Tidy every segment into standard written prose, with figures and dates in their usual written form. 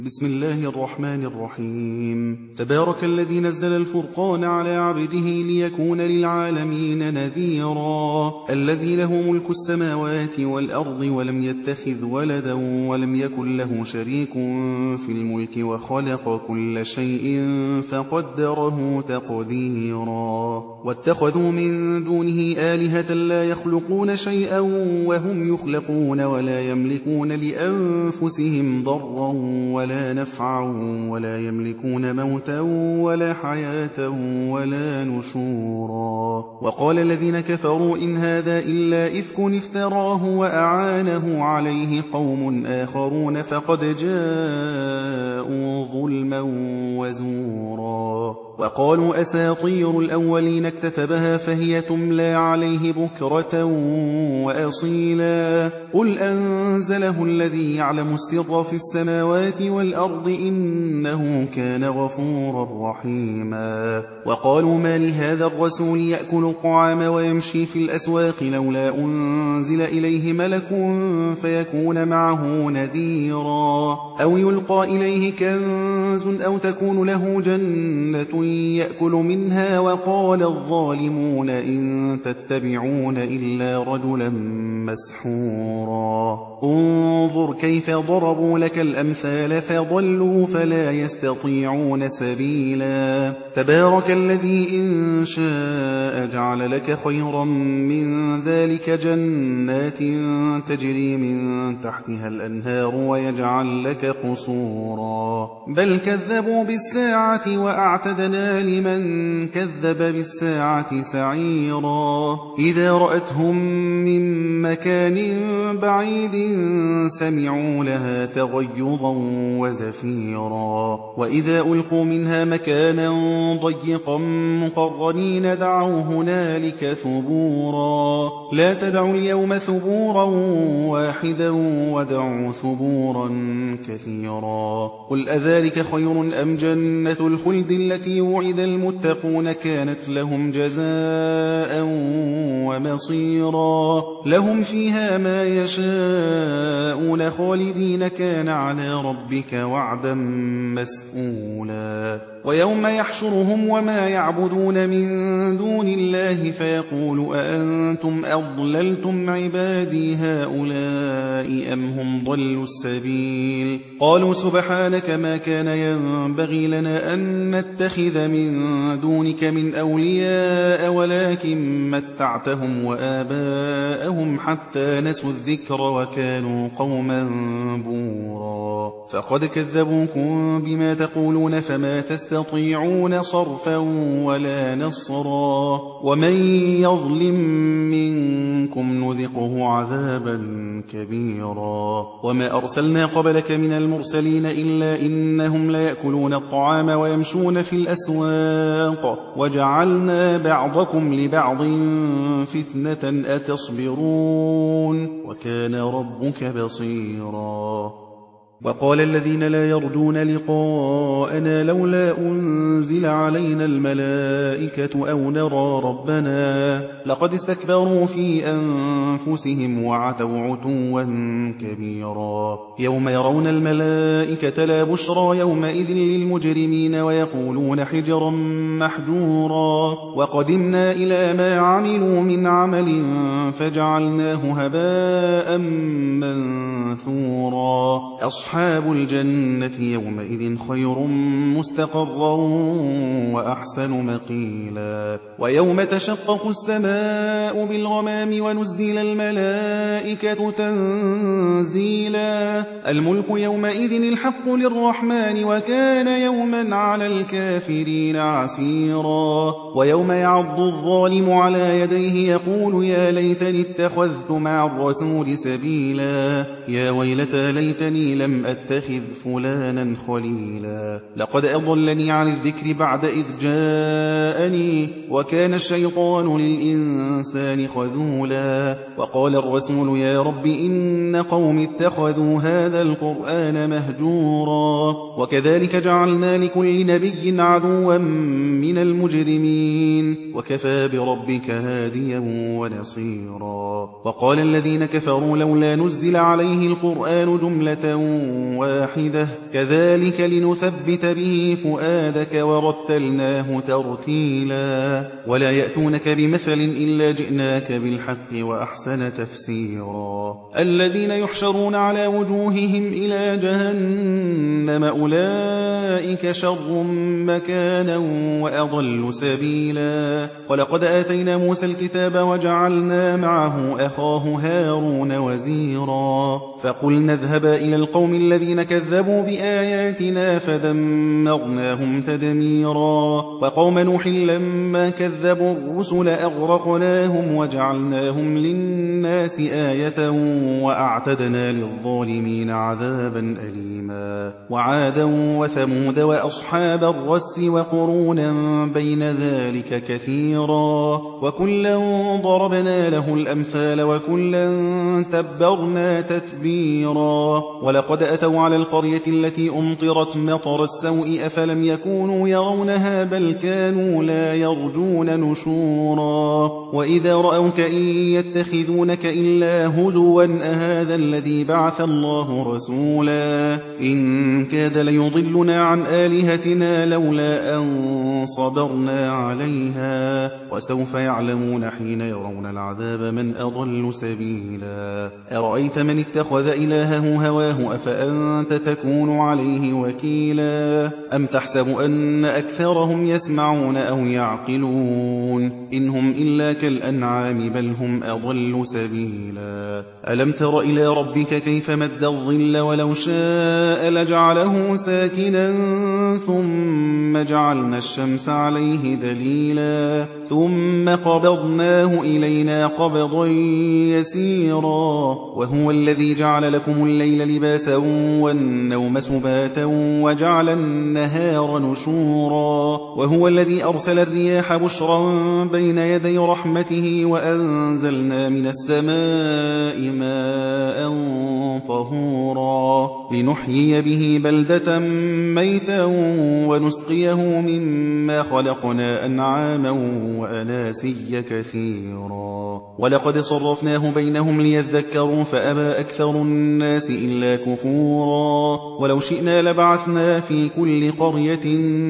بسم الله الرحمن الرحيم. تبارك الذي نزل الفرقان على عبده ليكون للعالمين نذيرا. الذي له ملك السماوات والأرض ولم يتخذ ولدا ولم يكن له شريك في الملك وخلق كل شيء فقدره تقديرا. واتخذوا من دونه آلهة لا يخلقون شيئا وهم يخلقون ولا يملكون لأنفسهم ضرا ولا نفعا ولا يملكون موتا ولا حياة ولا نشورا. وقال الذين كفروا إن هذا إلا إفك افتراه وأعانه عليه قوم آخرون فقد جاءوا ظلما وزورا. وقالوا أساطير الأولين اكتتبها فهي تملى عليه بكرة وأصيلا. قل أنزله الذي يعلم السر في السماوات والأرض إنه كان غفورا رحيما. وقالوا ما لهذا الرسول يأكل الطعام ويمشي في الأسواق لولا أنزل إليه ملك فيكون معه نذيرا. أو يلقى إليه كنز أو تكون له جنة يأكل منها. وقال الظالمون إن تتبعون إلا رجلا مسحورا. انظر كيف ضربوا لك الأمثال فضلوا فلا يستطيعون سبيلا. تبارك الذي إن شاء جعل لك خيرا من ذلك جنات تجري من تحتها الأنهار ويجعل لك قصورا. بل كذبوا بالساعة وأعتدنا لمن كذب بالساعة سعيرا. إذا رأتهم من مكان بعيد سمعوا لها تغيظا وزفيرا. وإذا ألقوا منها مكانا ضيقا مقرنين دعوا هنالك ثبورا. لا تدعوا اليوم ثبورا واحدا ودعوا ثبورا كثيرا. قل أذلك خير أم جنة الخلد التي وعد المتقون كانت لهم جزاء ومصيرا. لهم فيها ما يشاءون خالدين كان على ربك وعدا مسئولا. ويوم يحشرهم وما يعبدون من دون الله فيقول أأنتم أضللتم عبادي هؤلاء أم هم ضلوا السبيل. قالوا سبحانك ما كان ينبغي لنا أن نتخذ من دونك من أولياء ولكن متعتهم وآباءهم حتى نسوا الذكر وكانوا قوما بورا. فقد كذبوكم بما تقولون فما تستطيعون صرفا ولا نصرا. ومن يظلم منكم نذقه عذابا كبيرا. وما أرسلنا قبلك من المرسلين إلا إنهم ليأكلون الطعام ويمشون في الأسواق وجعلنا بعضكم لبعض فتنة أتصبرون وكان ربك بصيرا. وقال الذين لا يرجون لقاءنا لولا أنزل علينا الملائكة أو نرى ربنا لقد استكبروا في أنفسهم وعتوا عتوا كبيرا. يوم يرون الملائكة لا بشرى يومئذ للمجرمين ويقولون حجرا محجورا. وقدمنا إلى ما عملوا من عمل فجعلناه هباء منثورا. أصحاب الجنة يومئذ خير مستقرا وأحسن مقيلا. ويوم تشقق السماء بالغمام ونزل الملائكة تنزيلا. الملك يومئذ الحق للرحمن وكان يوما على الكافرين عسيرا. ويوم يعض الظالم على يديه يقول يا ليتني اتخذت مع الرسول سبيلا. يا ويلتى ليتني لم أتخذ فلانا خليلا. لقد أضلني عن الذكر بعد إذ جاءني وكان الشيطان للإنسان خذولا. وقال الرسول يا رب إن قوم اتخذوا هذا القرآن مهجورا. وكذلك جعلنا لكل نبي عدوا من المجرمين وكفى بربك هاديا ونصيرا. وقال الذين كفروا لولا نزل عليه القرآن جملة واحدة كذلك لنثبت به فؤادك ورتلناه ترتيلا ولا يأتونك بمثل إلا جئناك بالحق وأحسن تفسيرا الذين يحشرون على وجوههم إلى جهنم أولئك شر مكانا وأضل سبيلا ولقد آتينا موسى الكتاب وجعلنا معه أخاه هارون وزيرا فقلنا اذهبا إلى القوم الذين كذبوا بآياتنا فدمرناهم تدميرا وقوم نوح لما كذبوا الرسل أغرقناهم وجعلناهم للناس آية وأعتدنا للظالمين عذابا أليما وعادا وثمود وأصحاب الرس وقرونا بين ذلك كثيرا وكلا ضربنا له الأمثال وكلا تبرنا تتبيرا ولقد أتوا على القرية التي أمطرت مطر السوء أفلم يكونوا يرونها بل كانوا لا يرجون نشورا وإذا رأوك إن يتخذونك إلا هزوا أهذا الذي بعث الله رسولا إن كاد ليضلنا عن آلهتنا لولا أن صبرنا عليها وسوف يعلمون حين يرون العذاب من أضل سبيلا أرأيت من اتخذ إلهه هواه أفأنت تكون عليه وكيلا أم تحسب أن أكثرهم يسمعون أو يعقلون إن هم إلا كالأنعام بل هم أضل سبيلا ألم تر إلى ربك كيف مد الظل ولو شاء لجعله ساكنا ثم جعلنا الشمس عليه دليلا ثم قبضناه إلينا قبضا يسيرا وهو الذي جعل لكم الليل لباسا والنوم سباتا وجعل النهار نشورا وهو الذي أرسل الرياح بشرا بين يدي رحمته وأنزلنا من السماء ماء طهورا لنحيي به بلدة ميتا ونسقيه مما خلقنا أنعاما وأناسيا كثيرا ولقد صرفناه بينهم ليذكروا فأبى أكثر الناس إلا كفورا ولو شئنا لبعثنا في كل قرية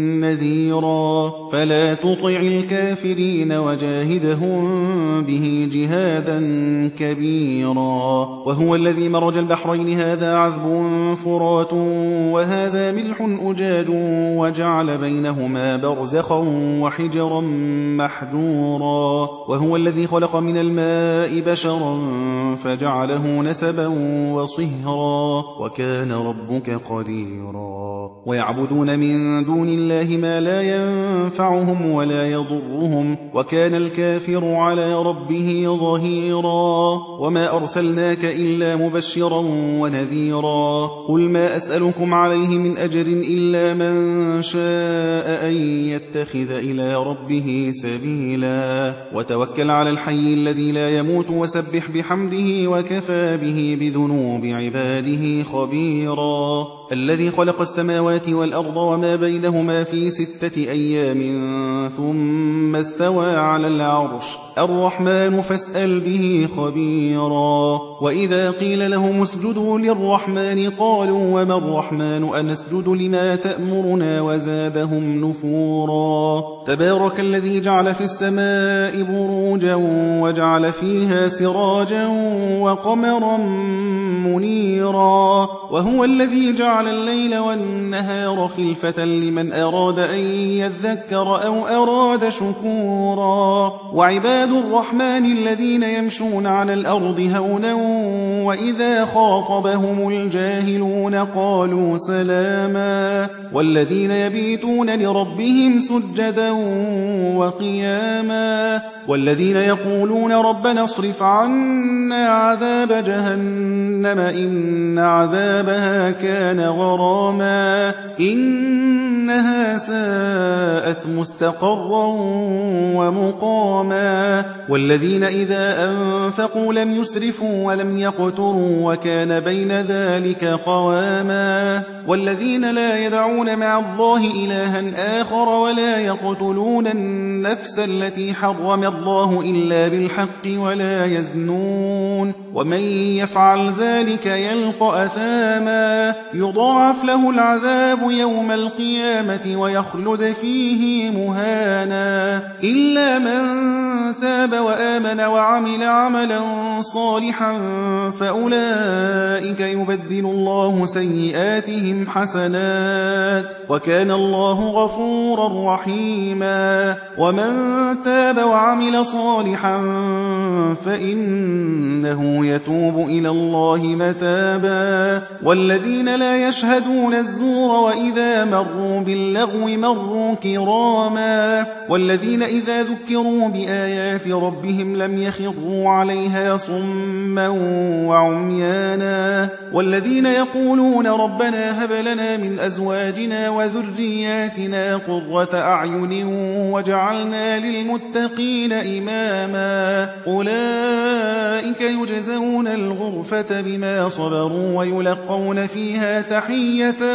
نذيرا فلا تطع الكافرين وجاهدهم به جهادا كبيرا وهو الذي مرج البحرين هذا عذب فرات وهذا ملح أجاج وجعل بينهما برزخا وحجرا محجورا وهو الذي خلق من الماء بشرا فجعله نسبا وصهرا وكان ربك قديرا ويعبدون من دون الله ما لا ينفعهم ولا يضرهم وكان الكافر على ربه ظهيرا وما أرسلناك إلا مبشرا ونذيرا قل ما أسألكم عليه من أجر إلا من شاء أن يتخذ إلى ربه سبيلا وتوكل على الحي الذي لا يموت وسبح بحمده وكفى به بذنوب عباده خبيرا الذي خلق السماوات والأرض وما بينهما في 6 أيام ثم استوى على العرش الرحمن فاسأل به خبيرا وإذا قيل لهم اسجدوا للرحمن قالوا وما الرحمن أنسجد لما تأمرنا وزادهم نفورا تبارك الذي جعل في السماء بروجا وجعل فيها سراجا وقمرا منيرا وهو الذي جعل الليل والنهار خلفة لمن أراد أن يذكر أو أراد شكورا وعباد الرحمن الذين يمشون على الأرض هونا وإذا خاطبهم الجاهلون قالوا سلاما والذين يبيتون لربهم سجدا وقياما والذين يقولون ربنا اصرف عنا عذاب جهنم إن عذابها كان غراما إنها ساءت مستقرا ومقاما والذين إذا أنفقوا لم يسرفوا ولم يقتروا وكان بين ذلك قواما والذين لا يدعون مع الله إلها آخر ولا يقتلون النفس التي حرم الله إلا بالحق ولا يزنون يعلمون ومن يفعل ذلك يلقى أثاما يضاعف له العذاب يوم القيامة ويخلد فيه مهانا إلا من تاب وآمن وعمل عملا صالحا فأولئك يبدل الله سيئاتهم حسنات وكان الله غفورا رحيما ومن تاب وعمل صالحا فإنه يتوب إلى الله متابا والذين لا يشهدون الزور وإذا مروا باللغو مروا كراما والذين إذا ذكروا بآيات ربهم لم يخروا عليها صما وعميانا والذين يقولون ربنا هب لنا من أزواجنا وذرياتنا قرة أعين وجعلنا للمتقين إماما أولئك يجزون الغرفة بما صبروا ويلقون فيها تحية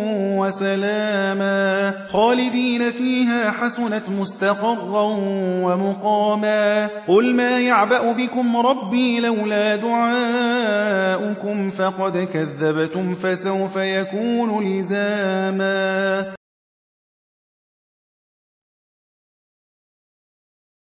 وسلاما خالدين فيها حسنت مستقرا ومقاما قل ما يعبأ بكم ربي لولا دعاؤكم فقد كذبتم فسوف يكون لزاما